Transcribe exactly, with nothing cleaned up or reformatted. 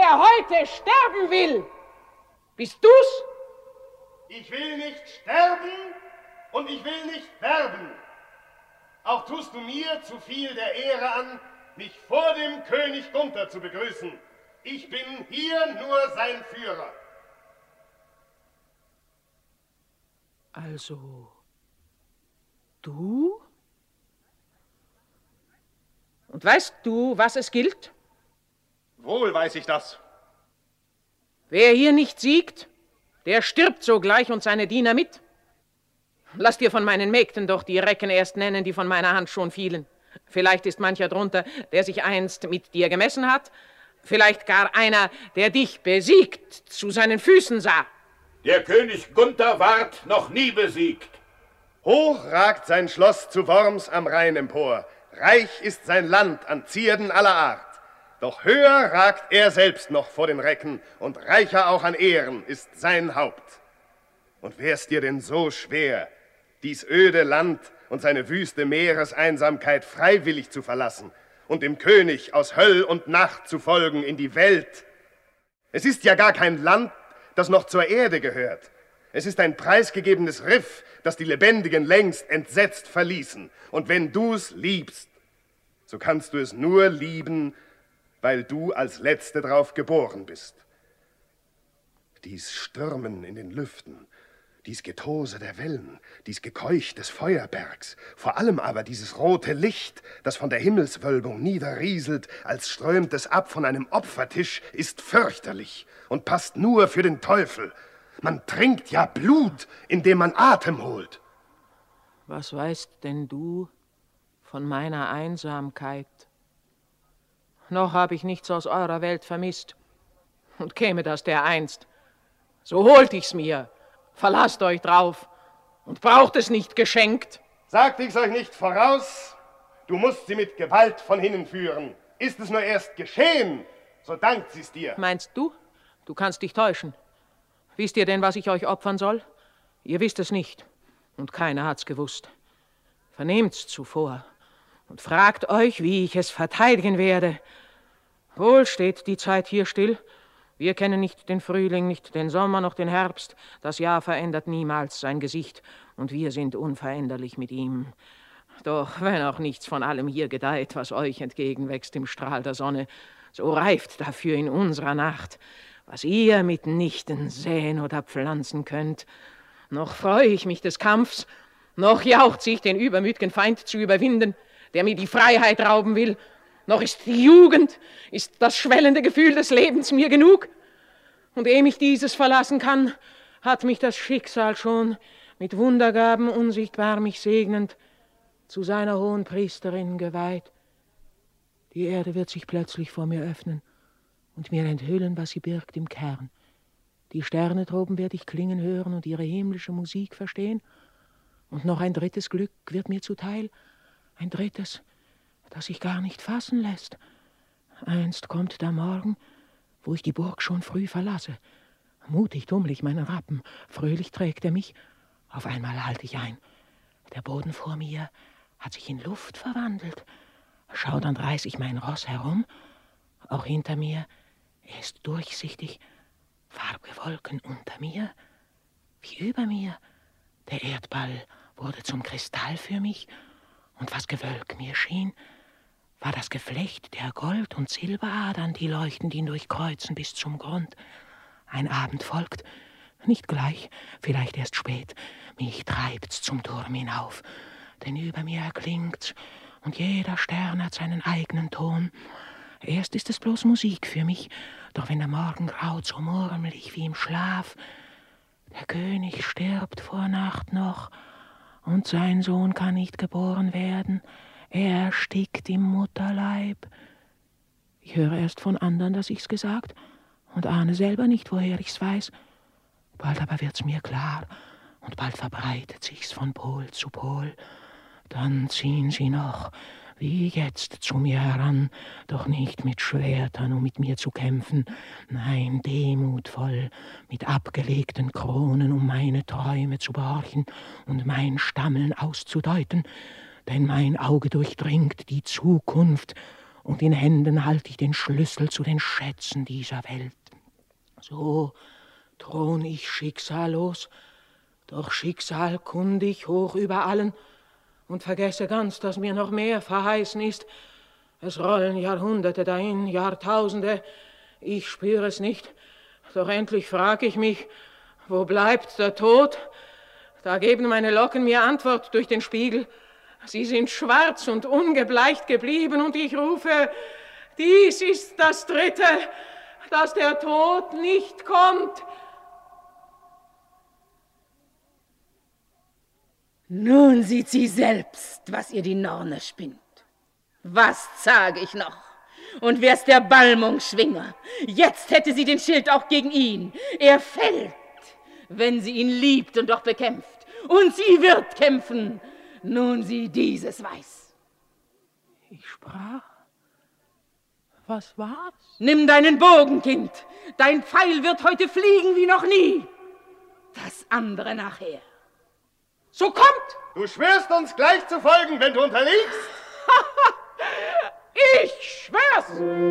der heute sterben will. Bist du's? Ich will nicht sterben und ich will nicht werben. Auch tust du mir zu viel der Ehre an, mich vor dem König Gunther zu begrüßen. Ich bin hier nur sein Führer. Also, du? Und weißt du, was es gilt? Wohl weiß ich das. Wer hier nicht siegt, der stirbt sogleich und seine Diener mit. Lass dir von meinen Mägden doch die Recken erst nennen, die von meiner Hand schon fielen. Vielleicht ist mancher drunter, der sich einst mit dir gemessen hat, vielleicht gar einer, der dich besiegt, zu seinen Füßen sah. Der König Gunther ward noch nie besiegt. Hoch ragt sein Schloss zu Worms am Rhein empor, reich ist sein Land an Zierden aller Art. Doch höher ragt er selbst noch vor den Recken, und reicher auch an Ehren ist sein Haupt. Und wär's dir denn so schwer, dies öde Land und seine wüste Meereseinsamkeit freiwillig zu verlassen und dem König aus Höll und Nacht zu folgen in die Welt? Es ist ja gar kein Land, das noch zur Erde gehört. Es ist ein preisgegebenes Riff, das die Lebendigen längst entsetzt verließen. Und wenn du's liebst, so kannst du es nur lieben, weil du als Letzte drauf geboren bist. Dies Stürmen in den Lüften, dies Getose der Wellen, dies Gekeuch des Feuerbergs, vor allem aber dieses rote Licht, das von der Himmelswölbung niederrieselt, als strömt es ab von einem Opfertisch, ist fürchterlich und passt nur für den Teufel. Man trinkt ja Blut, indem man Atem holt. Was weißt denn du von meiner Einsamkeit? Noch habe ich nichts aus eurer Welt vermisst. Und käme das dereinst, so holt ich's mir. Verlasst euch drauf und braucht es nicht geschenkt. Sagt ich's euch nicht voraus, du musst sie mit Gewalt von hinnen führen. Ist es nur erst geschehen, so dankt sie's dir. Meinst du? Du kannst dich täuschen. Wisst ihr denn, was ich euch opfern soll? Ihr wisst es nicht, und keiner hat's gewusst. Vernehmt's zuvor und fragt euch, wie ich es verteidigen werde. Wohl steht die Zeit hier still. Wir kennen nicht den Frühling, nicht den Sommer, noch den Herbst. Das Jahr verändert niemals sein Gesicht, und wir sind unveränderlich mit ihm. Doch wenn auch nichts von allem hier gedeiht, was euch entgegenwächst im Strahl der Sonne, so reift dafür in unserer Nacht, was ihr mitnichten säen oder pflanzen könnt. Noch freue ich mich des Kampfs, noch jauchze ich, den übermütigen Feind zu überwinden, der mir die Freiheit rauben will. Noch ist die Jugend, ist das schwellende Gefühl des Lebens mir genug. Und ehe mich dieses verlassen kann, hat mich das Schicksal schon mit Wundergaben unsichtbar mich segnend zu seiner hohen Priesterin geweiht. Die Erde wird sich plötzlich vor mir öffnen und mir enthüllen, was sie birgt im Kern. Die Sterne droben werde ich klingen hören und ihre himmlische Musik verstehen. Und noch ein drittes Glück wird mir zuteil, ein drittes, das sich gar nicht fassen lässt. Einst kommt der Morgen, wo ich die Burg schon früh verlasse. Mutig dummlich meinen Rappen, fröhlich trägt er mich. Auf einmal halte ich ein. Der Boden vor mir hat sich in Luft verwandelt. Schaudernd reiß ich mein Ross herum. Auch hinter mir, er ist durchsichtig. Farbige Wolken unter mir, wie über mir. Der Erdball wurde zum Kristall für mich. Und was Gewölk mir schien, war das Geflecht der Gold- und Silberadern, die leuchtend ihn durchkreuzen bis zum Grund. Ein Abend folgt, nicht gleich, vielleicht erst spät. Mich treibt's zum Turm hinauf, denn über mir erklingt's, und jeder Stern hat seinen eigenen Ton. Erst ist es bloß Musik für mich, doch wenn der Morgen graut, so murmel ich wie im Schlaf. Der König stirbt vor Nacht noch, und sein Sohn kann nicht geboren werden. Er erstickt im Mutterleib. Ich höre erst von anderen, dass ich's gesagt, und ahne selber nicht, woher ich's weiß. Bald aber wird's mir klar, und bald verbreitet sich's von Pol zu Pol. Dann ziehen sie noch, wie jetzt, zu mir heran, doch nicht mit Schwertern, um mit mir zu kämpfen, nein, demutvoll, mit abgelegten Kronen, um meine Träume zu behorchen und mein Stammeln auszudeuten, denn mein Auge durchdringt die Zukunft und in Händen halte ich den Schlüssel zu den Schätzen dieser Welt. So thron ich schicksallos, doch Schicksal kundig hoch über allen und vergesse ganz, dass mir noch mehr verheißen ist. Es rollen Jahrhunderte dahin, Jahrtausende, ich spüre es nicht, doch endlich frag ich mich, wo bleibt der Tod? Da geben meine Locken mir Antwort durch den Spiegel. Sie sind schwarz und ungebleicht geblieben und ich rufe, dies ist das Dritte, dass der Tod nicht kommt. Nun sieht sie selbst, was ihr die Norne spinnt. Was sage ich noch? Und wär's der Balmung-Schwinger, jetzt hätte sie den Schild auch gegen ihn. Er fällt, wenn sie ihn liebt und doch bekämpft. Und sie wird kämpfen, nun sie dieses weiß. Ich sprach. Was war's? Nimm deinen Bogen, Kind. Dein Pfeil wird heute fliegen wie noch nie. Das andere nachher. So kommt! Du schwörst uns gleich zu folgen, wenn du unterliegst? Ich schwör's!